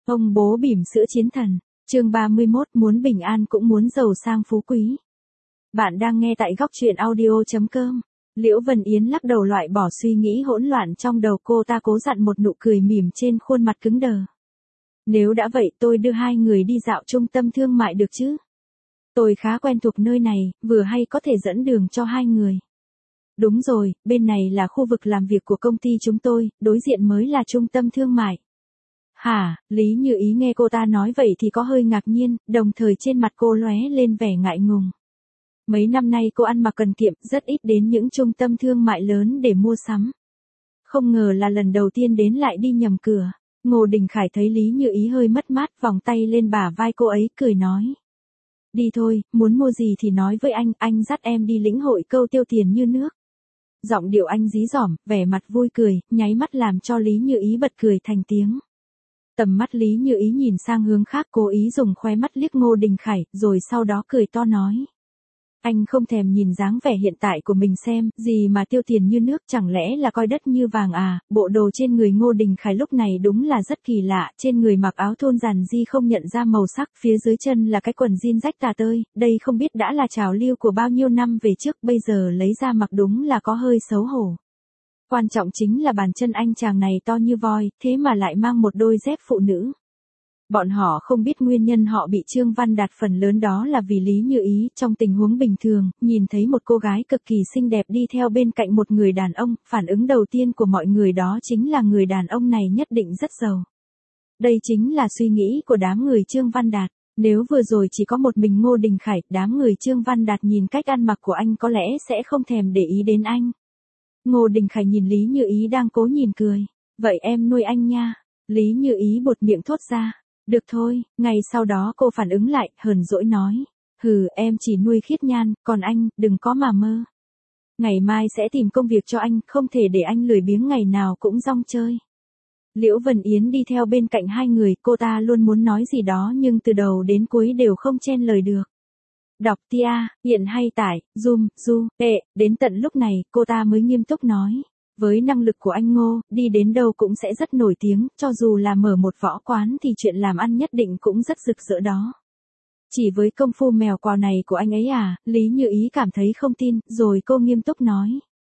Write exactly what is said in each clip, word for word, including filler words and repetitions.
Ông bố bỉm sữa chiến thần, chương ba mươi mốt muốn bình an cũng muốn giàu sang phú quý. Bạn đang nghe tại góc truyện audio chấm com. Liễu Vân Yến lắc đầu loại bỏ suy nghĩ hỗn loạn trong đầu cô ta, cố dặn một nụ cười mỉm trên khuôn mặt cứng đờ. Nếu đã vậy tôi đưa hai người đi dạo trung tâm thương mại được chứ? Tôi khá quen thuộc nơi này, vừa hay có thể dẫn đường cho hai người. Đúng rồi, bên này là khu vực làm việc của công ty chúng tôi, đối diện mới là trung tâm thương mại. Hả, Lý Như Ý nghe cô ta nói vậy thì có hơi ngạc nhiên, đồng thời trên mặt cô lóe lên vẻ ngại ngùng. Mấy năm nay cô ăn mặc cần kiệm, rất ít đến những trung tâm thương mại lớn để mua sắm. Không ngờ là lần đầu tiên đến lại đi nhầm cửa. Ngô Đình Khải thấy Lý Như Ý hơi mất mát, vòng tay lên bả vai cô ấy, cười nói. Đi thôi, muốn mua gì thì nói với anh, anh dắt em đi lĩnh hội câu tiêu tiền như nước. Giọng điệu anh dí dỏm, vẻ mặt vui cười, nháy mắt làm cho Lý Như Ý bật cười thành tiếng. Tầm mắt Lý Như Ý nhìn sang hướng khác, cố ý dùng khóe mắt liếc Ngô Đình Khải, rồi sau đó cười to nói. Anh không thèm nhìn dáng vẻ hiện tại của mình xem, gì mà tiêu tiền như nước, chẳng lẽ là coi đất như vàng à? Bộ đồ trên người Ngô Đình Khải lúc này đúng là rất kỳ lạ, trên người mặc áo thôn giản di không nhận ra màu sắc, phía dưới chân là cái quần jean rách tả tơi, đây không biết đã là trào lưu của bao nhiêu năm về trước, bây giờ lấy ra mặc đúng là có hơi xấu hổ. Quan trọng chính là bàn chân anh chàng này to như voi, thế mà lại mang một đôi dép phụ nữ. Bọn họ không biết nguyên nhân họ bị Trương Văn Đạt phần lớn đó là vì Lý Như Ý, trong tình huống bình thường, nhìn thấy một cô gái cực kỳ xinh đẹp đi theo bên cạnh một người đàn ông, phản ứng đầu tiên của mọi người đó chính là người đàn ông này nhất định rất giàu. Đây chính là suy nghĩ của đám người Trương Văn Đạt. Nếu vừa rồi chỉ có một mình Ngô Đình Khải, đám người Trương Văn Đạt nhìn cách ăn mặc của anh có lẽ sẽ không thèm để ý đến anh. Ngô Đình Khải nhìn Lý Như Ý đang cố nhìn cười. Vậy em nuôi anh nha. Lý Như Ý buột miệng thốt ra. Được thôi, ngày sau đó cô phản ứng lại, hờn dỗi nói. Hừ, em chỉ nuôi Khiết Nhan, còn anh, đừng có mà mơ. Ngày mai sẽ tìm công việc cho anh, không thể để anh lười biếng ngày nào cũng rong chơi. Liễu Vân Yến đi theo bên cạnh hai người, cô ta luôn muốn nói gì đó nhưng từ đầu đến cuối đều không chen lời được. Đọc tia, hiện hay tải, zoom, du, ệ, đến tận lúc này, cô ta mới nghiêm túc nói. Với năng lực của anh Ngô, đi đến đâu cũng sẽ rất nổi tiếng, cho dù là mở một võ quán thì chuyện làm ăn nhất định cũng rất rực rỡ đó. Chỉ với công phu mèo quào này của anh ấy à, Lý Như Ý cảm thấy không tin, rồi cô nghiêm túc nói.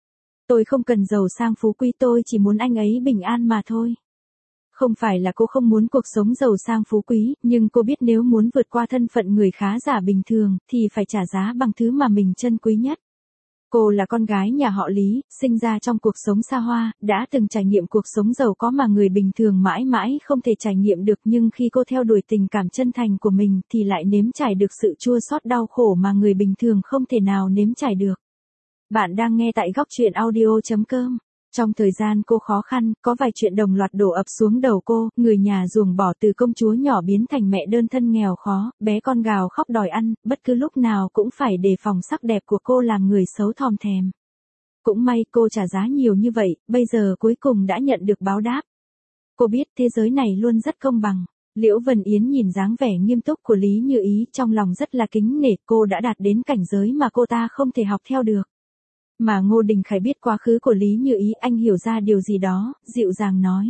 Tôi không cần giàu sang phú quý, tôi chỉ muốn anh ấy bình an mà thôi. Không phải là cô không muốn cuộc sống giàu sang phú quý, nhưng cô biết nếu muốn vượt qua thân phận người khá giả bình thường, thì phải trả giá bằng thứ mà mình trân quý nhất. Cô là con gái nhà họ Lý, sinh ra trong cuộc sống xa hoa, đã từng trải nghiệm cuộc sống giàu có mà người bình thường mãi mãi không thể trải nghiệm được, nhưng khi cô theo đuổi tình cảm chân thành của mình thì lại nếm trải được sự chua xót đau khổ mà người bình thường không thể nào nếm trải được. Bạn đang nghe tại góc truyện audio chấm com. Trong thời gian cô khó khăn, có vài chuyện đồng loạt đổ ập xuống đầu cô, người nhà ruồng bỏ từ công chúa nhỏ biến thành mẹ đơn thân nghèo khó, bé con gào khóc đòi ăn, bất cứ lúc nào cũng phải đề phòng sắc đẹp của cô làm người xấu thòm thèm. Cũng may cô trả giá nhiều như vậy, bây giờ cuối cùng đã nhận được báo đáp. Cô biết thế giới này luôn rất công bằng. Liễu Vân Yến nhìn dáng vẻ nghiêm túc của Lý Như Ý, trong lòng rất là kính nể, cô đã đạt đến cảnh giới mà cô ta không thể học theo được. Mà Ngô Đình Khải biết quá khứ của Lý Như Ý, anh hiểu ra điều gì đó, dịu dàng nói.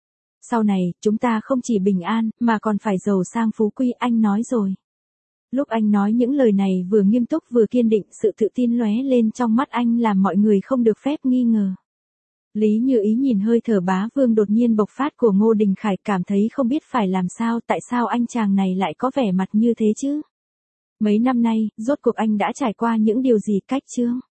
Sau này, chúng ta không chỉ bình an, mà còn phải giàu sang phú quý, anh nói rồi. Lúc anh nói những lời này vừa nghiêm túc vừa kiên định, sự tự tin lóe lên trong mắt anh làm mọi người không được phép nghi ngờ. Lý Như Ý nhìn hơi thở bá vương đột nhiên bộc phát của Ngô Đình Khải, cảm thấy không biết phải làm sao, tại sao anh chàng này lại có vẻ mặt như thế chứ? Mấy năm nay, rốt cuộc anh đã trải qua những điều gì cách chương?